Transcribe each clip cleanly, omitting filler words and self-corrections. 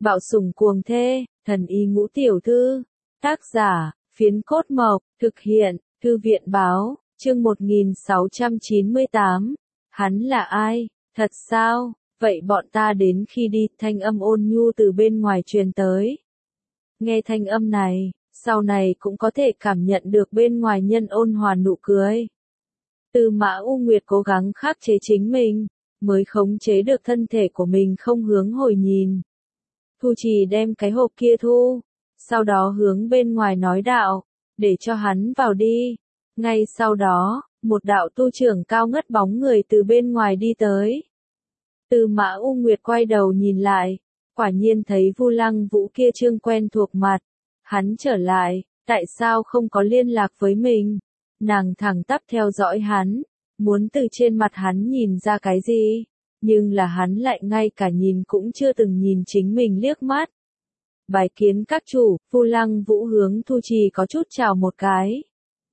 Bạo sủng cuồng thê, thần y ngũ tiểu thư. Tác giả, Phiến Cốt Mộc, thực hiện, Thư viện báo, chương 1698. Hắn là ai? Thật sao? Vậy bọn ta đến khi đi, thanh âm ôn nhu từ bên ngoài truyền tới. Nghe thanh âm này, sau này cũng có thể cảm nhận được bên ngoài nhân ôn hòa nụ cười. Tư Mã U Nguyệt cố gắng khắc chế chính mình, mới khống chế được thân thể của mình không hướng hồi nhìn. Thu Trì đem cái hộp kia thu, sau đó hướng bên ngoài nói đạo, để cho hắn vào đi. Ngay sau đó, một đạo tu trưởng cao ngất bóng người từ bên ngoài đi tới. Tư Mã U Nguyệt quay đầu nhìn lại, quả nhiên thấy Vu Lăng Vũ kia trương quen thuộc mặt. Hắn trở lại, tại sao không có liên lạc với mình? Nàng thẳng tắp theo dõi hắn, muốn từ trên mặt hắn nhìn ra cái gì, nhưng là hắn lại ngay cả nhìn cũng chưa từng nhìn chính mình liếc mắt. Bái kiến các chủ, Vu Lăng Vũ hướng Thu Trì có chút chào một cái.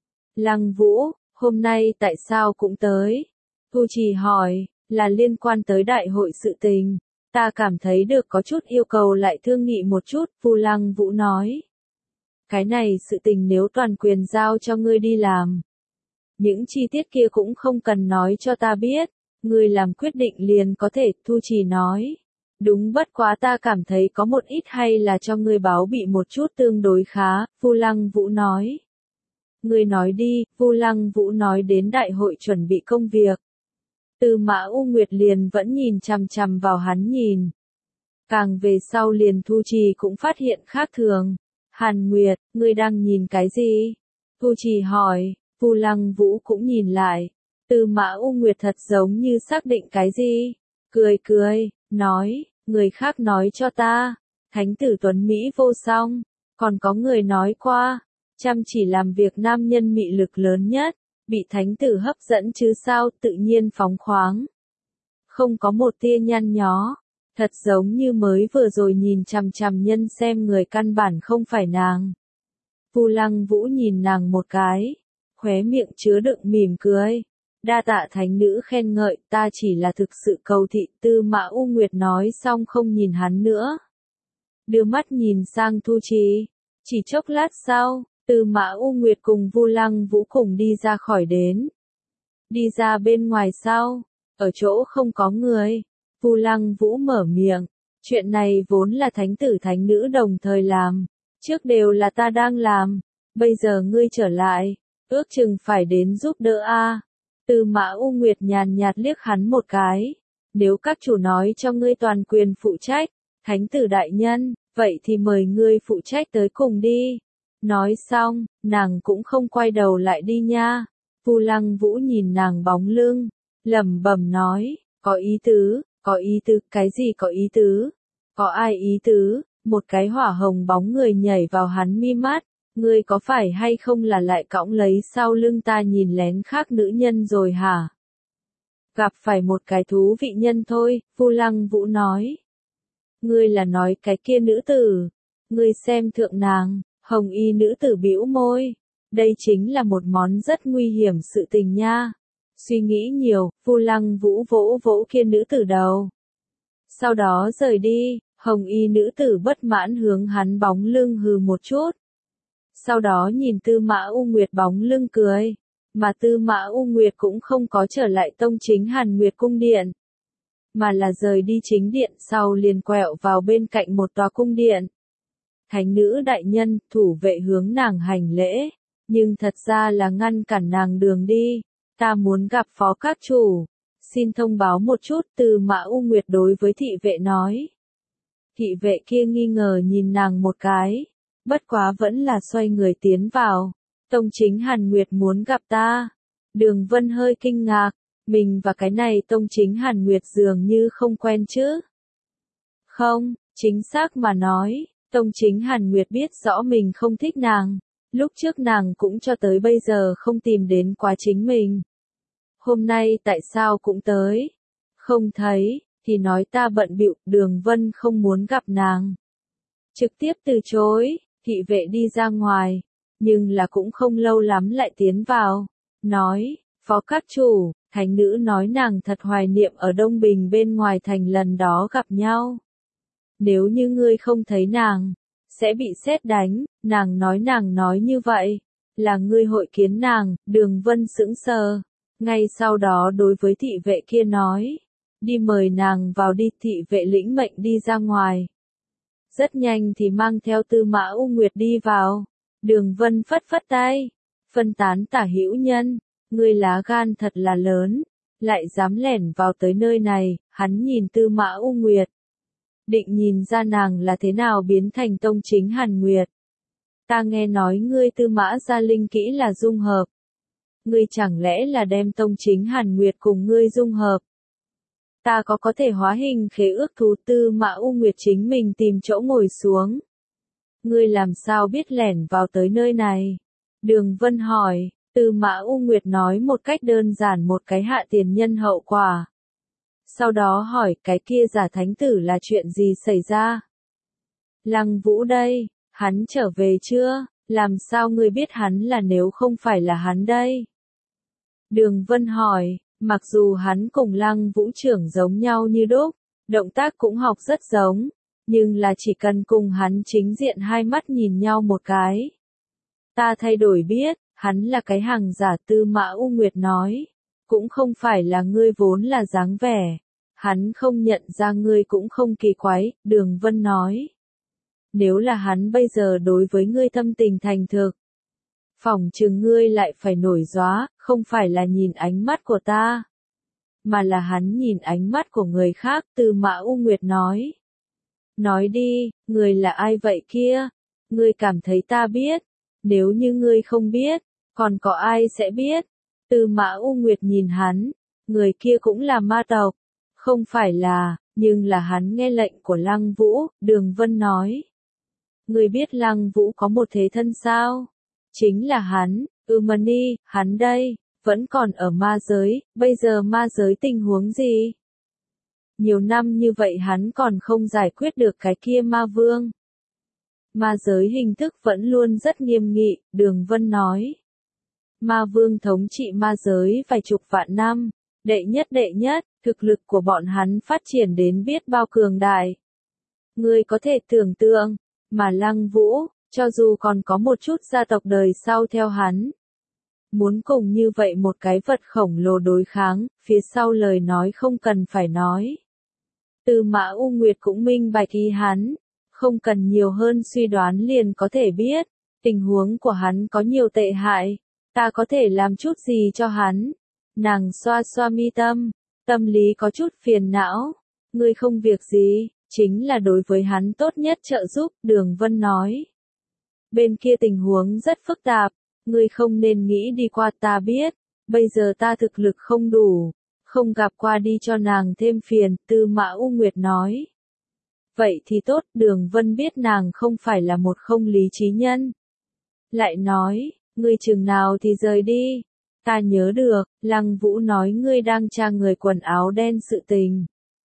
Lăng Vũ, hôm nay tại sao cũng tới? Thu Trì hỏi, là liên quan tới đại hội sự tình. Ta cảm thấy được có chút yêu cầu lại thương nghị một chút, Vu Lăng Vũ nói. Cái này sự tình nếu toàn quyền giao cho ngươi đi làm. Những chi tiết kia cũng không cần nói cho ta biết, ngươi làm quyết định liền có thể, Thu Trì nói. Đúng, bất quá ta cảm thấy có một ít hay là cho ngươi báo bị một chút tương đối khá, Vu Lăng Vũ nói. Ngươi nói đi, Vu Lăng Vũ nói đến đại hội chuẩn bị công việc. Tư Mã U Nguyệt liền vẫn nhìn chằm chằm vào hắn nhìn. Càng về sau liền Thu Trì cũng phát hiện khác thường. Hàn Nguyệt, ngươi đang nhìn cái gì? Thu Trì hỏi, Vu Lăng Vũ cũng nhìn lại. Tư Mã U Nguyệt thật giống như xác định cái gì? Cười cười, nói, người khác nói cho ta. Thánh tử tuấn Mỹ vô song. Còn có người nói qua, chăm chỉ làm việc nam nhân mị lực lớn nhất. Bị thánh tử hấp dẫn chứ sao, tự nhiên phóng khoáng. Không có một tia nhăn nhó. Thật giống như mới vừa rồi nhìn chằm chằm nhân xem người căn bản không phải nàng. Vu Lăng Vũ nhìn nàng một cái, khóe miệng chứa đựng mỉm cười. Đa tạ thánh nữ khen ngợi, ta chỉ là thực sự cầu thị. Tư Mã U Nguyệt nói xong không nhìn hắn nữa. Đưa mắt nhìn sang Thu Trì. Chỉ chốc lát sau, Tư Mã U Nguyệt cùng Vu Lăng Vũ cùng đi ra khỏi đến. Đi ra bên ngoài sau, ở chỗ không có người. Vu Lăng Vũ mở miệng, chuyện này vốn là thánh tử thánh nữ đồng thời làm, trước đều là ta đang làm, bây giờ ngươi trở lại, ước chừng phải đến giúp đỡ a. Tư Mã U Nguyệt nhàn nhạt liếc hắn một cái, nếu các chủ nói cho ngươi toàn quyền phụ trách, thánh tử đại nhân, vậy thì mời ngươi phụ trách tới cùng đi. Nói xong, nàng cũng không quay đầu lại đi nha. Vu Lăng Vũ nhìn nàng bóng lưng, lẩm bẩm nói, có ý tứ. Có ý tứ, cái gì có ý tứ? Có ai ý tứ? Một cái hỏa hồng bóng người nhảy vào hắn mi mắt, ngươi có phải hay không là lại cõng lấy sau lưng ta nhìn lén khác nữ nhân rồi hả? Gặp phải một cái thú vị nhân thôi, Vu Lăng Vũ nói. Ngươi là nói cái kia nữ tử, ngươi xem thượng nàng, hồng y nữ tử bĩu môi, đây chính là một món rất nguy hiểm sự tình nha. Suy nghĩ nhiều, Vu Lăng Vũ vỗ vỗ kia nữ tử đầu. Sau đó rời đi, hồng y nữ tử bất mãn hướng hắn bóng lưng hừ một chút. Sau đó nhìn Tư Mã U Nguyệt bóng lưng cười. Mà Tư Mã U Nguyệt cũng không có trở lại tông chính Hàn Nguyệt cung điện. Mà là rời đi chính điện sau liền quẹo vào bên cạnh một tòa cung điện. Thánh nữ đại nhân, thủ vệ hướng nàng hành lễ. Nhưng thật ra là ngăn cản nàng đường đi. Ta muốn gặp phó các chủ. Xin thông báo một chút, Tư Mã U Nguyệt đối với thị vệ nói. Thị vệ kia nghi ngờ nhìn nàng một cái. Bất quá vẫn là xoay người tiến vào. Tông chính Hàn Nguyệt muốn gặp ta. Đường Vân hơi kinh ngạc. Mình và cái này tông chính Hàn Nguyệt dường như không quen chứ. Không, chính xác mà nói. Tông chính Hàn Nguyệt biết rõ mình không thích nàng. Lúc trước nàng cũng cho tới bây giờ không tìm đến quá chính mình. Hôm nay tại sao cũng tới? Không thấy, thì nói ta bận bịu, Đường Vân không muốn gặp nàng. Trực tiếp từ chối, thị vệ đi ra ngoài, nhưng là cũng không lâu lắm lại tiến vào. Nói, phó các chủ, thánh nữ nói nàng thật hoài niệm ở Đông Bình bên ngoài thành lần đó gặp nhau. Nếu như ngươi không thấy nàng, sẽ bị sét đánh, nàng nói như vậy, là ngươi hội kiến nàng, Đường Vân sững sờ. Ngay sau đó đối với thị vệ kia nói, đi mời nàng vào đi, thị vệ lĩnh mệnh đi ra ngoài. Rất nhanh thì mang theo Tư Mã U Nguyệt đi vào. Đường Vân phất phất tay, phân tán Tả Hữu Nhân, ngươi lá gan thật là lớn, lại dám lẻn vào tới nơi này. Hắn nhìn Tư Mã U Nguyệt, định nhìn ra nàng là thế nào biến thành tông chính Hàn Nguyệt. Ta nghe nói ngươi Tư Mã gia linh kỹ là dung hợp. Ngươi chẳng lẽ là đem tông chính Hàn Nguyệt cùng ngươi dung hợp? Ta có thể hóa hình khế ước thú. Tư Mã U Nguyệt chính mình tìm chỗ ngồi xuống. Ngươi làm sao biết lẻn vào tới nơi này? Đường Vân hỏi. Tư Mã U Nguyệt nói một cách đơn giản một cái hạ tiền nhân hậu quả. Sau đó hỏi cái kia giả thánh tử là chuyện gì xảy ra? Lăng Vũ đây, hắn trở về chưa? Làm sao ngươi biết hắn là nếu không phải là hắn đây? Đường Vân hỏi, mặc dù hắn cùng Lăng Vũ trưởng giống nhau như đúc, động tác cũng học rất giống, nhưng là chỉ cần cùng hắn chính diện hai mắt nhìn nhau một cái. Ta thay đổi biết, hắn là cái hàng giả. Tư Mã U Nguyệt nói, cũng không phải là ngươi vốn là dáng vẻ, hắn không nhận ra ngươi cũng không kỳ quái. Đường Vân nói, nếu là hắn bây giờ đối với ngươi thâm tình thành thực, phỏng chừng ngươi lại phải nổi gióa, không phải là nhìn ánh mắt của ta, mà là hắn nhìn ánh mắt của người khác. Tư Mã U Nguyệt nói, nói đi, người là ai vậy kia? Ngươi cảm thấy ta biết? Nếu như ngươi không biết, còn có ai sẽ biết? Tư Mã U Nguyệt nhìn hắn, người kia cũng là ma tộc, không phải là, nhưng là hắn nghe lệnh của Lăng Vũ. Đường Vân nói, ngươi biết Lăng Vũ có một thế thân sao? Chính là hắn, Mani, hắn đây, vẫn còn ở ma giới, bây giờ ma giới tình huống gì? Nhiều năm như vậy hắn còn không giải quyết được cái kia ma vương. Ma giới hình thức vẫn luôn rất nghiêm nghị. Đường Vân nói, ma vương thống trị ma giới vài chục vạn năm, đệ nhất, thực lực của bọn hắn phát triển đến biết bao cường đại. Ngươi có thể tưởng tượng, mà Lăng Vũ, cho dù còn có một chút gia tộc đời sau theo hắn, muốn cùng như vậy một cái vật khổng lồ đối kháng, phía sau lời nói không cần phải nói. Tư Mã U Nguyệt cũng minh bạch ý hắn, không cần nhiều hơn suy đoán liền có thể biết, tình huống của hắn có nhiều tệ hại, ta có thể làm chút gì cho hắn? Nàng xoa xoa mi tâm, tâm lý có chút phiền não, ngươi không việc gì, chính là đối với hắn tốt nhất trợ giúp. Đường Vân nói, bên kia tình huống rất phức tạp, ngươi không nên nghĩ đi qua. Ta biết, bây giờ ta thực lực không đủ, không gặp qua đi cho nàng thêm phiền. Tư Mã U Nguyệt nói, vậy thì tốt. Đường Vân biết nàng không phải là một không lý trí nhân, lại nói, ngươi chừng nào thì rời đi? Ta nhớ được, Lăng Vũ nói ngươi đang tra người quần áo đen sự tình.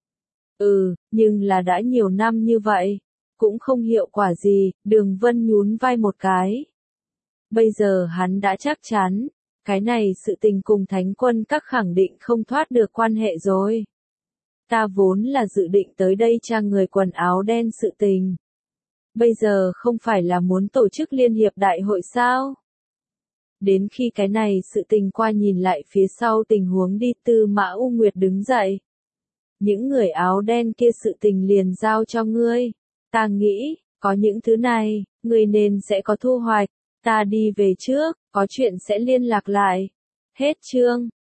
Nhưng là đã nhiều năm như vậy, cũng không hiệu quả gì. Đường Vân nhún vai một cái. Bây giờ hắn đã chắc chắn, cái này sự tình cùng Thánh Quân Các khẳng định không thoát được quan hệ rồi. Ta vốn là dự định tới đây tra người quần áo đen sự tình. Bây giờ không phải là muốn tổ chức liên hiệp đại hội sao? Đến khi cái này sự tình qua nhìn lại phía sau tình huống đi. Tư Mã U Nguyệt đứng dậy. Những người áo đen kia sự tình liền giao cho ngươi. Ta nghĩ, có những thứ này, ngươi nên sẽ có thu hoạch. Ta đi về trước, có chuyện sẽ liên lạc lại. Hết chương.